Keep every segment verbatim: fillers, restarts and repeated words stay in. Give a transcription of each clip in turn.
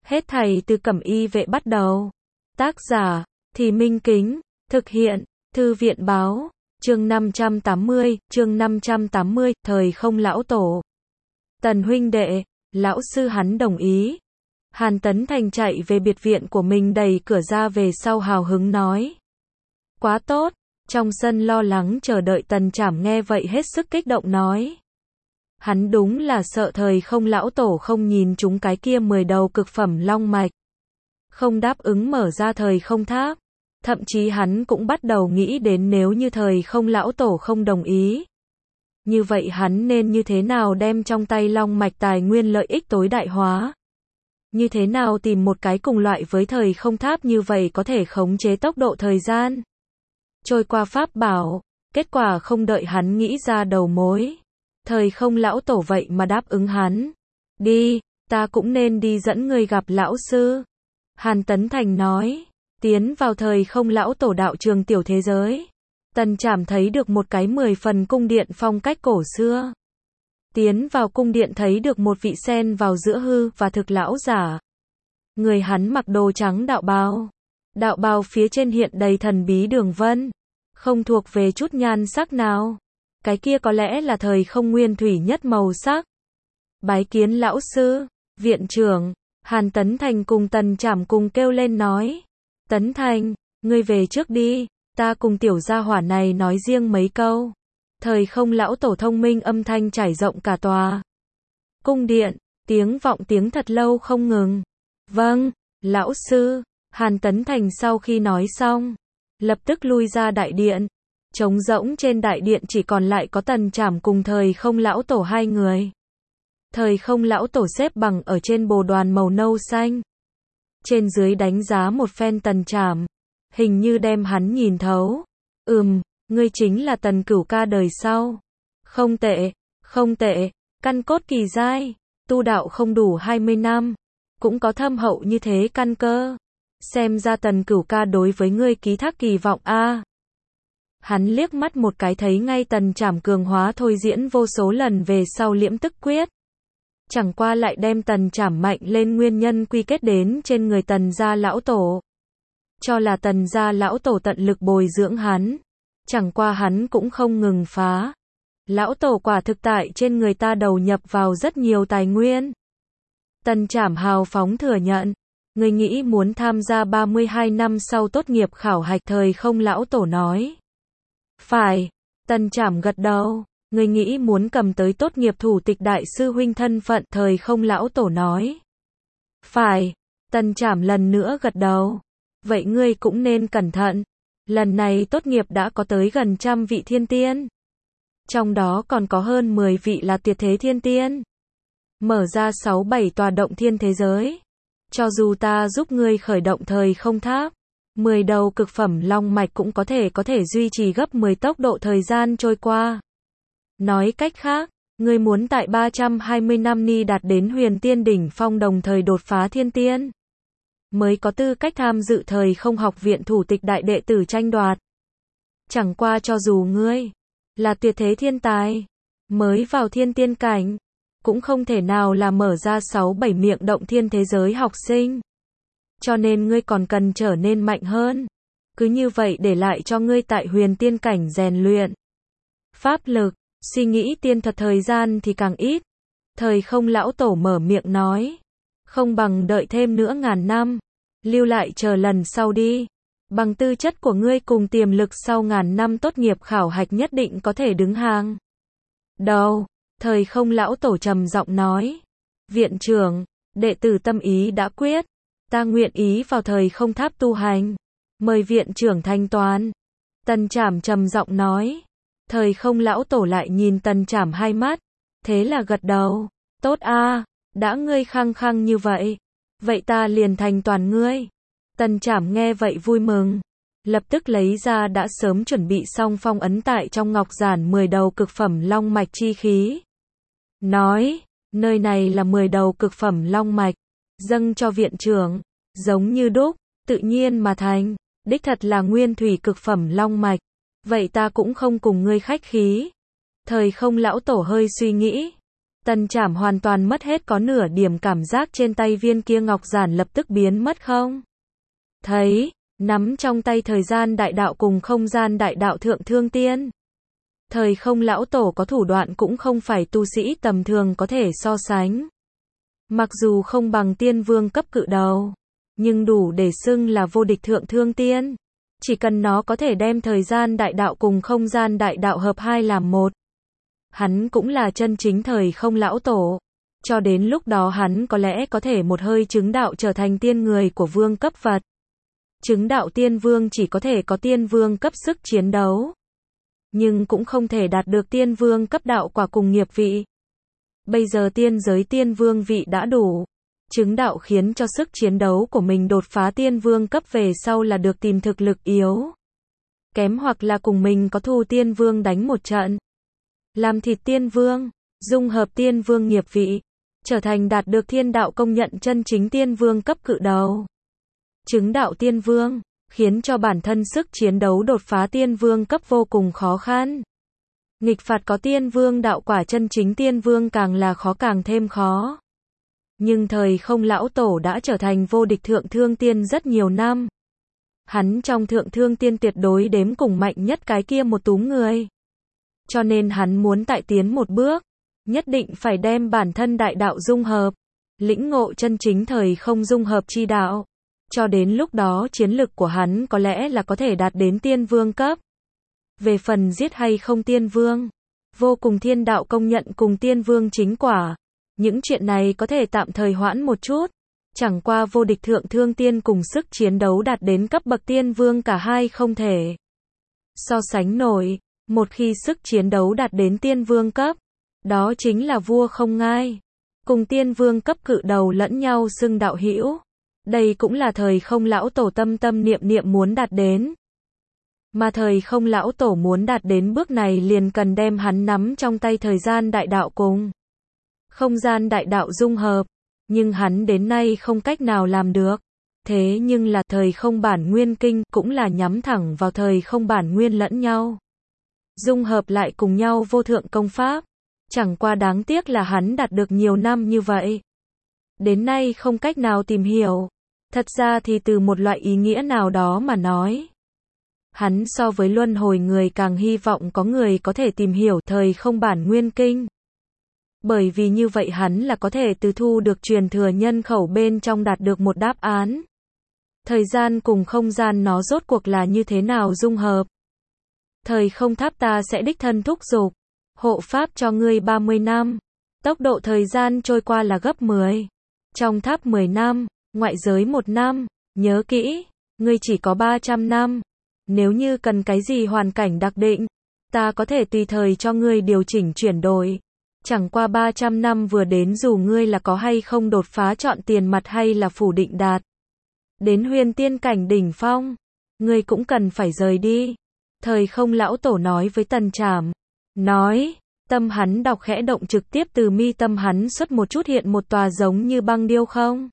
Hết thảy từ Cẩm Y Vệ bắt đầu. Tác giả, Thì Minh Kính, thực hiện, Thư viện Báo, chương năm trăm tám mươi, chương năm trăm tám mươi, thời không lão tổ. Tần huynh đệ, lão sư hắn đồng ý. Hàn Tấn Thành chạy về biệt viện của mình đẩy cửa ra về sau hào hứng nói. Quá tốt, trong sân lo lắng chờ đợi Tần Trảm nghe vậy hết sức kích động nói. Hắn đúng là sợ thời không lão tổ không nhìn chúng cái kia mười đầu cực phẩm long mạch. Không đáp ứng mở ra thời không tháp. Thậm chí hắn cũng bắt đầu nghĩ đến nếu như thời không lão tổ không đồng ý. Như vậy hắn nên như thế nào đem trong tay long mạch tài nguyên lợi ích tối đại hóa. Như thế nào tìm một cái cùng loại với thời không tháp như vậy có thể khống chế tốc độ thời gian. Trôi qua pháp bảo, kết quả không đợi hắn nghĩ ra đầu mối. Thời không lão tổ vậy mà đáp ứng hắn. Đi, ta cũng nên đi dẫn người gặp lão sư. Hàn Tấn Thành nói, tiến vào thời không lão tổ đạo trường tiểu thế giới. Tần Trảm thấy được một cái mười phần cung điện phong cách cổ xưa. Tiến vào cung điện thấy được một vị sen vào giữa hư và thực lão giả. Người hắn mặc đồ trắng đạo bào. Đạo bào phía trên hiện đầy thần bí đường vân. Không thuộc về chút nhan sắc nào. Cái kia có lẽ là thời không nguyên thủy nhất màu sắc. Bái kiến lão sư, viện trưởng, Hàn Tấn Thành cùng Tần Trảm cùng kêu lên nói. Tấn Thành, ngươi về trước đi, ta cùng tiểu gia hỏa này nói riêng mấy câu. Thời không lão tổ thông minh âm thanh trải rộng cả tòa. Cung điện, tiếng vọng tiếng thật lâu không ngừng. Vâng, lão sư, Hàn Tấn Thành sau khi nói xong, lập tức lui ra đại điện. Trống rỗng trên đại điện chỉ còn lại có Tần Trảm cùng thời không lão tổ hai người. Thời không lão tổ xếp bằng ở trên bồ đoàn màu nâu xanh. Trên dưới đánh giá một phen Tần Trảm. Hình như đem hắn nhìn thấu. Ừm, ngươi chính là Tần Cửu ca đời sau. Không tệ, không tệ, căn cốt kỳ giai, tu đạo không đủ hai mươi năm. Cũng có thâm hậu như thế căn cơ. Xem ra Tần Cửu ca đối với ngươi ký thác kỳ vọng a. À. Hắn liếc mắt một cái thấy ngay Tần Trảm cường hóa thôi diễn vô số lần về sau liễm tức quyết. Chẳng qua lại đem Tần Trảm mạnh lên nguyên nhân quy kết đến trên người Tần gia lão tổ. Cho là Tần gia lão tổ tận lực bồi dưỡng hắn. Chẳng qua hắn cũng không ngừng phá. Lão tổ quả thực tại trên người ta đầu nhập vào rất nhiều tài nguyên. Tần Trảm hào phóng thừa nhận. Người nghĩ muốn tham gia ba mươi hai năm sau tốt nghiệp khảo hạch thời không lão tổ nói. Phải, Tần Trảm gật đầu, người nghĩ muốn cầm tới tốt nghiệp thủ tịch đại sư huynh thân phận thời không lão tổ nói. Phải, Tần Trảm lần nữa gật đầu, vậy ngươi cũng nên cẩn thận, lần này tốt nghiệp đã có tới gần trăm vị thiên tiên. Trong đó còn có hơn mười vị là tuyệt thế thiên tiên. Mở ra sáu bảy tòa động thiên thế giới. Cho dù ta giúp ngươi khởi động thời không tháp. mười đầu cực phẩm long mạch cũng có thể có thể duy trì gấp mười tốc độ thời gian trôi qua. Nói cách khác, ngươi muốn tại ba trăm hai mươi năm ni đạt đến huyền tiên đỉnh phong đồng thời đột phá thiên tiên. Mới có tư cách tham dự thời không học viện thủ tịch đại đệ tử tranh đoạt. Chẳng qua cho dù ngươi là tuyệt thế thiên tài, mới vào thiên tiên cảnh, cũng không thể nào là mở ra sáu bảy miệng động thiên thế giới học sinh. Cho nên ngươi còn cần trở nên mạnh hơn. Cứ như vậy để lại cho ngươi tại huyền tiên cảnh rèn luyện. Pháp lực, suy nghĩ tiên thuật thời gian thì càng ít. Thời không lão tổ mở miệng nói. Không bằng đợi thêm nữa ngàn năm. Lưu lại chờ lần sau đi. Bằng tư chất của ngươi cùng tiềm lực sau ngàn năm tốt nghiệp khảo hạch nhất định có thể đứng hàng đầu. Thời không lão tổ trầm giọng nói. Viện trưởng, đệ tử tâm ý đã quyết. Ta nguyện ý vào thời không tháp tu hành. Mời viện trưởng thanh toán. Tần Trảm trầm giọng nói. Thời không lão tổ lại nhìn Tần Trảm hai mắt. Thế là gật đầu. Tốt a, à, đã ngươi khăng khăng như vậy. Vậy ta liền thanh toàn ngươi. Tần Trảm nghe vậy vui mừng. Lập tức lấy ra đã sớm chuẩn bị xong phong ấn tại trong ngọc giản mười đầu cực phẩm long mạch chi khí. Nói, nơi này là mười đầu cực phẩm long mạch. Dâng cho viện trưởng, giống như đúc, tự nhiên mà thành, đích thật là nguyên thủy cực phẩm long mạch. Vậy ta cũng không cùng ngươi khách khí. Thời không lão tổ hơi suy nghĩ. Tần Trảm hoàn toàn mất hết có nửa điểm cảm giác trên tay viên kia ngọc giản lập tức biến mất không? Thấy, nắm trong tay thời gian đại đạo cùng không gian đại đạo thượng thương tiên. Thời không lão tổ có thủ đoạn cũng không phải tu sĩ tầm thường có thể so sánh. Mặc dù không bằng tiên vương cấp cự đầu, nhưng đủ để xưng là vô địch thượng thương tiên. Chỉ cần nó có thể đem thời gian đại đạo cùng không gian đại đạo hợp hai làm một. Hắn cũng là chân chính thời không lão tổ. Cho đến lúc đó hắn có lẽ có thể một hơi chứng đạo trở thành tiên người của vương cấp vật. Chứng đạo tiên vương chỉ có thể có tiên vương cấp sức chiến đấu. Nhưng cũng không thể đạt được tiên vương cấp đạo quả cùng nghiệp vị. Bây giờ tiên giới tiên vương vị đã đủ. Chứng đạo khiến cho sức chiến đấu của mình đột phá tiên vương cấp về sau là được tìm thực lực yếu. Kém hoặc là cùng mình có thù tiên vương đánh một trận. Làm thịt tiên vương, dung hợp tiên vương nghiệp vị. Trở thành đạt được thiên đạo công nhận chân chính tiên vương cấp cự đầu. Chứng đạo tiên vương, khiến cho bản thân sức chiến đấu đột phá tiên vương cấp vô cùng khó khăn. Nghịch phạt có tiên vương đạo quả chân chính tiên vương càng là khó càng thêm khó. Nhưng thời không lão tổ đã trở thành vô địch thượng thương tiên rất nhiều năm. Hắn trong thượng thương tiên tuyệt đối đếm cùng mạnh nhất cái kia một túm người. Cho nên hắn muốn tại tiến một bước, nhất định phải đem bản thân đại đạo dung hợp, lĩnh ngộ chân chính thời không dung hợp chi đạo. Cho đến lúc đó chiến lực của hắn có lẽ là có thể đạt đến tiên vương cấp. Về phần giết hay không tiên vương, vô cùng thiên đạo công nhận cùng tiên vương chính quả. Những chuyện này có thể tạm thời hoãn một chút. Chẳng qua vô địch thượng thương tiên cùng sức chiến đấu đạt đến cấp bậc tiên vương cả hai không thể so sánh nổi. Một khi sức chiến đấu đạt đến tiên vương cấp, đó chính là vua không ngai. Cùng tiên vương cấp cự đầu lẫn nhau xưng đạo hữu. Đây cũng là thời không lão tổ tâm tâm niệm niệm muốn đạt đến. Mà thời không lão tổ muốn đạt đến bước này liền cần đem hắn nắm trong tay thời gian đại đạo cùng không gian đại đạo dung hợp. Nhưng hắn đến nay không cách nào làm được. Thế nhưng là thời không bản nguyên kinh cũng là nhắm thẳng vào thời không bản nguyên lẫn nhau. Dung hợp lại cùng nhau vô thượng công pháp. Chẳng qua đáng tiếc là hắn đạt được nhiều năm như vậy. Đến nay không cách nào tìm hiểu. Thật ra thì từ một loại ý nghĩa nào đó mà nói. Hắn so với luân hồi người càng hy vọng có người có thể tìm hiểu thời không bản nguyên kinh. Bởi vì như vậy hắn là có thể từ thu được truyền thừa nhân khẩu bên trong đạt được một đáp án. Thời gian cùng không gian nó rốt cuộc là như thế nào dung hợp. Thời không tháp ta sẽ đích thân thúc giục. Hộ pháp cho ngươi ba mươi năm. Tốc độ thời gian trôi qua là gấp mười. Trong tháp mười năm, ngoại giới một năm. Nhớ kỹ, ngươi chỉ có ba trăm năm. Nếu như cần cái gì hoàn cảnh đặc định, ta có thể tùy thời cho ngươi điều chỉnh chuyển đổi. Chẳng qua ba trăm năm vừa đến dù ngươi là có hay không đột phá chọn tiền mặt hay là phủ định đạt. Đến huyền tiên cảnh đỉnh phong, ngươi cũng cần phải rời đi. Thời không lão tổ nói với Tần Trảm. Nói, tâm hắn đọc khẽ động trực tiếp từ mi tâm hắn xuất một chút hiện một tòa giống như băng điêu không.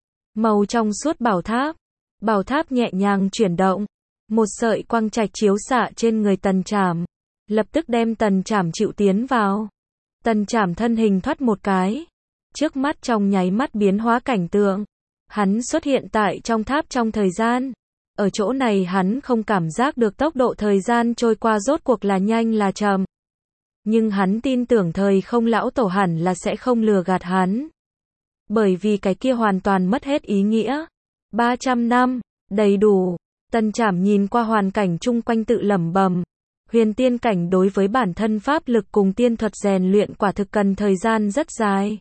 Màu trong suốt bảo tháp. Bảo tháp nhẹ nhàng chuyển động. Một sợi quang trạch chiếu xạ trên người Tần Trảm. Lập tức đem Tần Trảm chịu tiến vào. Tần Trảm thân hình thoát một cái. Trước mắt trong nháy mắt biến hóa cảnh tượng. Hắn xuất hiện tại trong tháp trong thời gian. Ở chỗ này hắn không cảm giác được tốc độ thời gian trôi qua rốt cuộc là nhanh là chậm. Nhưng hắn tin tưởng thời không lão tổ hẳn là sẽ không lừa gạt hắn. Bởi vì cái kia hoàn toàn mất hết ý nghĩa. ba trăm năm, đầy đủ. Tần Trảm nhìn qua hoàn cảnh chung quanh tự lẩm bẩm. Huyền tiên cảnh đối với bản thân pháp lực cùng tiên thuật rèn luyện quả thực cần thời gian rất dài.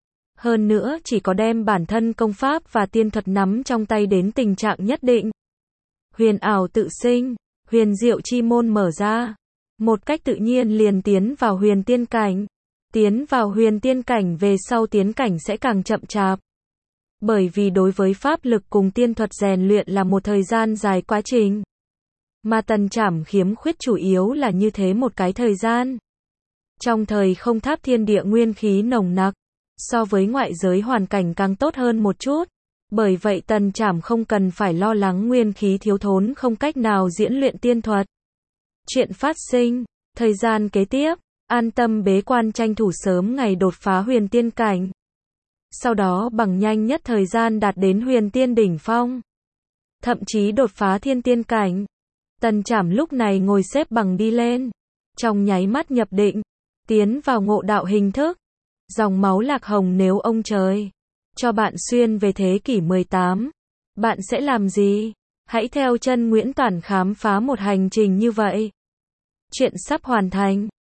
Hơn nữa chỉ có đem bản thân công pháp và tiên thuật nắm trong tay đến tình trạng nhất định. Huyền ảo tự sinh, huyền diệu chi môn mở ra. Một cách tự nhiên liền tiến vào huyền tiên cảnh. Tiến vào huyền tiên cảnh về sau tiến cảnh sẽ càng chậm chạp. Bởi vì đối với pháp lực cùng tiên thuật rèn luyện là một thời gian dài quá trình. Mà Tần Trảm khiếm khuyết chủ yếu là như thế một cái thời gian. Trong thời không tháp thiên địa nguyên khí nồng nặc, so với ngoại giới hoàn cảnh càng tốt hơn một chút. Bởi vậy Tần Trảm không cần phải lo lắng nguyên khí thiếu thốn không cách nào diễn luyện tiên thuật. Chuyện phát sinh, thời gian kế tiếp, An tâm bế quan tranh thủ sớm ngày đột phá huyền tiên cảnh. Sau đó bằng nhanh nhất thời gian đạt đến huyền tiên đỉnh phong. Thậm chí đột phá thiên tiên cảnh. Tần Trảm lúc này ngồi xếp bằng đi lên. Trong nháy mắt nhập định. Tiến vào ngộ đạo hình thức. Dòng máu lạc hồng nếu ông trời cho bạn xuyên về thế kỷ mười tám. Bạn sẽ làm gì? Hãy theo chân Nguyễn Toản khám phá một hành trình như vậy. Chuyện sắp hoàn thành.